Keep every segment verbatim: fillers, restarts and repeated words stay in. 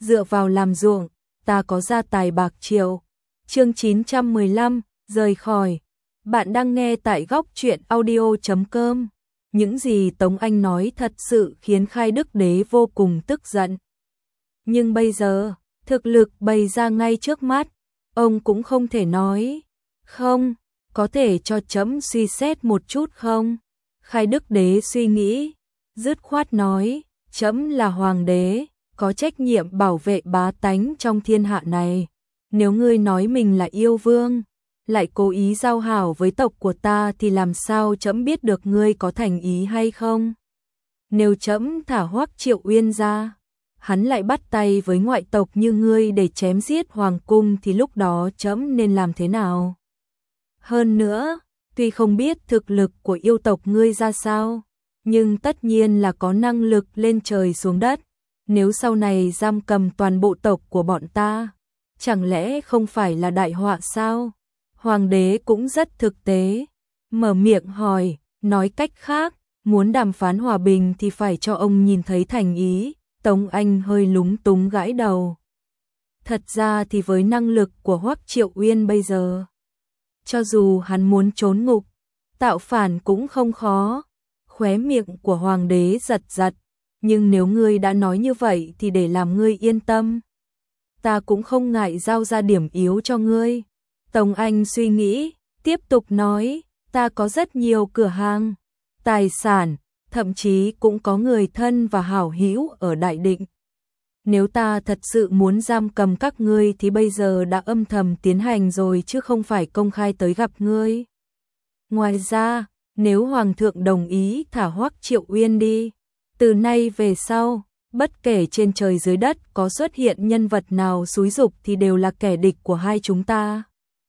dựa vào làm ruộng, ta có gia tài bạc triệu. Chương chín trăm mười lăm, rời khỏi. Bạn đang nghe tại góc truyện audio chấm com. Những gì Tống Anh nói thật sự khiến Khai Đức Đế vô cùng tức giận. Nhưng bây giờ, thực lực bày ra ngay trước mắt, ông cũng không thể nói. Không, có thể cho chấm suy xét một chút không? Khai Đức Đế suy nghĩ, dứt khoát nói, chấm là hoàng đế, có trách nhiệm bảo vệ bá tánh trong thiên hạ này. Nếu ngươi nói mình là yêu vương, lại cố ý giao hảo với tộc của ta thì làm sao chấm biết được ngươi có thành ý hay không? Nếu chấm thả Hoắc Triệu Uyên ra, hắn lại bắt tay với ngoại tộc như ngươi để chém giết hoàng cung thì lúc đó chấm nên làm thế nào? Hơn nữa, tuy không biết thực lực của yêu tộc ngươi ra sao, nhưng tất nhiên là có năng lực lên trời xuống đất. Nếu sau này giam cầm toàn bộ tộc của bọn ta, chẳng lẽ không phải là đại họa sao? Hoàng đế cũng rất thực tế, mở miệng hỏi, nói cách khác, muốn đàm phán hòa bình thì phải cho ông nhìn thấy thành ý. Tống Anh hơi lúng túng gãi đầu. Thật ra thì với năng lực của Hoắc Triệu Uyên bây giờ, cho dù hắn muốn trốn ngục, tạo phản cũng không khó. Khóe miệng của hoàng đế giật giật, nhưng nếu ngươi đã nói như vậy thì để làm ngươi yên tâm, ta cũng không ngại giao ra điểm yếu cho ngươi. Tống Anh suy nghĩ, tiếp tục nói, ta có rất nhiều cửa hàng, tài sản, thậm chí cũng có người thân và hảo hữu ở Đại Định. Nếu ta thật sự muốn giam cầm các ngươi thì bây giờ đã âm thầm tiến hành rồi chứ không phải công khai tới gặp ngươi. Ngoài ra, nếu Hoàng thượng đồng ý thả Hoắc Triệu Uyên đi, từ nay về sau, bất kể trên trời dưới đất có xuất hiện nhân vật nào xúi giục thì đều là kẻ địch của hai chúng ta.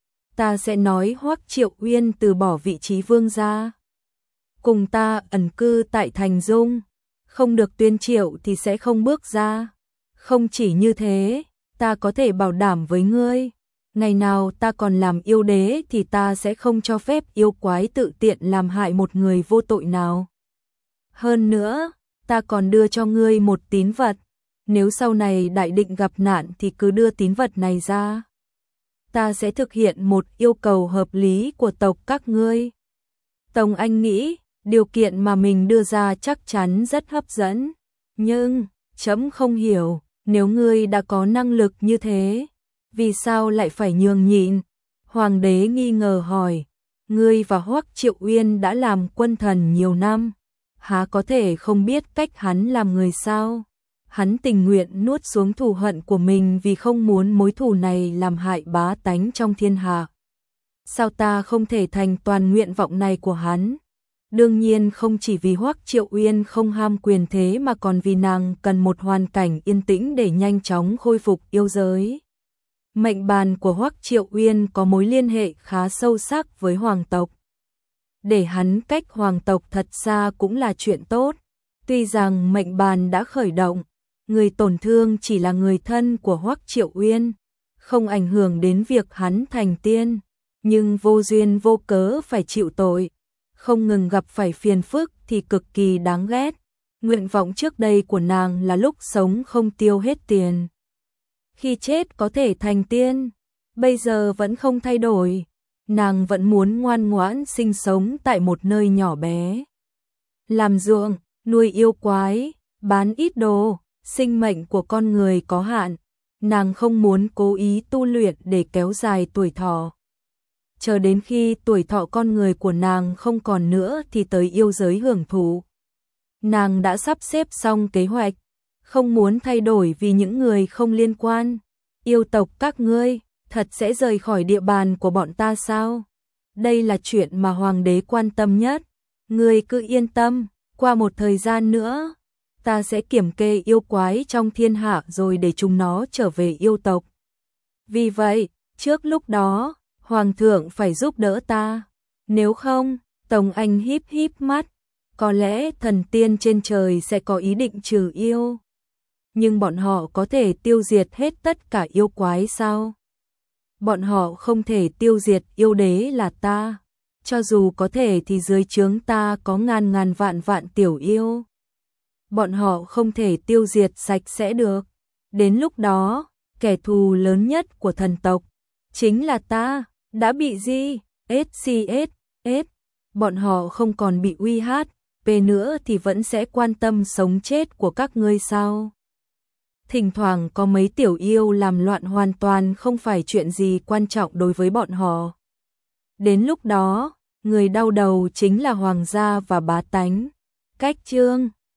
Ta sẽ nói Hoắc Triệu Uyên từ bỏ vị trí vương gia, cùng ta ẩn cư tại Thành Dung, không được tuyên triệu thì sẽ không bước ra. Không chỉ như thế, ta có thể bảo đảm với ngươi, ngày nào ta còn làm yêu đế thì ta sẽ không cho phép yêu quái tự tiện làm hại một người vô tội nào. Hơn nữa, ta còn đưa cho ngươi một tín vật, nếu sau này Đại Định gặp nạn thì cứ đưa tín vật này ra. Ta sẽ thực hiện một yêu cầu hợp lý của tộc các ngươi. Tống Anh nghĩ, điều kiện mà mình đưa ra chắc chắn rất hấp dẫn, nhưng chấm không hiểu, nếu ngươi đã có năng lực như thế, vì sao lại phải nhường nhịn? Hoàng đế nghi ngờ hỏi, ngươi và Hoắc Triệu Uyên đã làm quân thần nhiều năm, há có thể không biết cách hắn làm người sao? Hắn tình nguyện nuốt xuống thù hận của mình vì không muốn mối thù này làm hại bá tánh trong thiên hạ. Sao ta không thể thành toàn nguyện vọng này của hắn? Đương nhiên không chỉ vì Hoắc Triệu Uyên không ham quyền thế mà còn vì nàng cần một hoàn cảnh yên tĩnh để nhanh chóng khôi phục yêu giới. Mệnh bàn của Hoắc Triệu Uyên có mối liên hệ khá sâu sắc với hoàng tộc. Để hắn cách hoàng tộc thật xa cũng là chuyện tốt. Tuy rằng mệnh bàn đã khởi động, người tổn thương chỉ là người thân của Hoắc Triệu Uyên, không ảnh hưởng đến việc hắn thành tiên, nhưng vô duyên vô cớ phải chịu tội, không ngừng gặp phải phiền phức thì cực kỳ đáng ghét. Nguyện vọng trước đây của nàng là lúc sống không tiêu hết tiền, khi chết có thể thành tiên, bây giờ vẫn không thay đổi. Nàng vẫn muốn ngoan ngoãn sinh sống tại một nơi nhỏ bé, làm ruộng, nuôi yêu quái, bán ít đồ. Sinh mệnh của con người có hạn, nàng không muốn cố ý tu luyện để kéo dài tuổi thọ. Chờ đến khi tuổi thọ con người của nàng không còn nữa thì tới yêu giới hưởng thụ. Nàng đã sắp xếp xong kế hoạch, không muốn thay đổi vì những người không liên quan. Yêu tộc các ngươi, thật sẽ rời khỏi địa bàn của bọn ta sao? Đây là chuyện mà hoàng đế quan tâm nhất. Ngươi cứ yên tâm, qua một thời gian nữa, ta sẽ kiểm kê yêu quái trong thiên hạ rồi để chúng nó trở về yêu tộc. Vì vậy, trước lúc đó, Hoàng thượng phải giúp đỡ ta. Nếu không, Tống Anh híp híp mắt, có lẽ thần tiên trên trời sẽ có ý định trừ yêu. Nhưng bọn họ có thể tiêu diệt hết tất cả yêu quái sao? Bọn họ không thể tiêu diệt yêu đế là ta. Cho dù có thể thì dưới trướng ta có ngàn ngàn vạn vạn tiểu yêu. Bọn họ không thể tiêu diệt sạch sẽ được. Đến lúc đó, kẻ thù lớn nhất của thần tộc chính là ta, đã bị gì? ét xê ét ép, bọn họ không còn bị uy hát, về nữa thì vẫn sẽ quan tâm sống chết của các ngươi sao? Thỉnh thoảng có mấy tiểu yêu làm loạn hoàn toàn không phải chuyện gì quan trọng đối với bọn họ. Đến lúc đó, người đau đầu chính là hoàng gia và bá tánh. Cách chương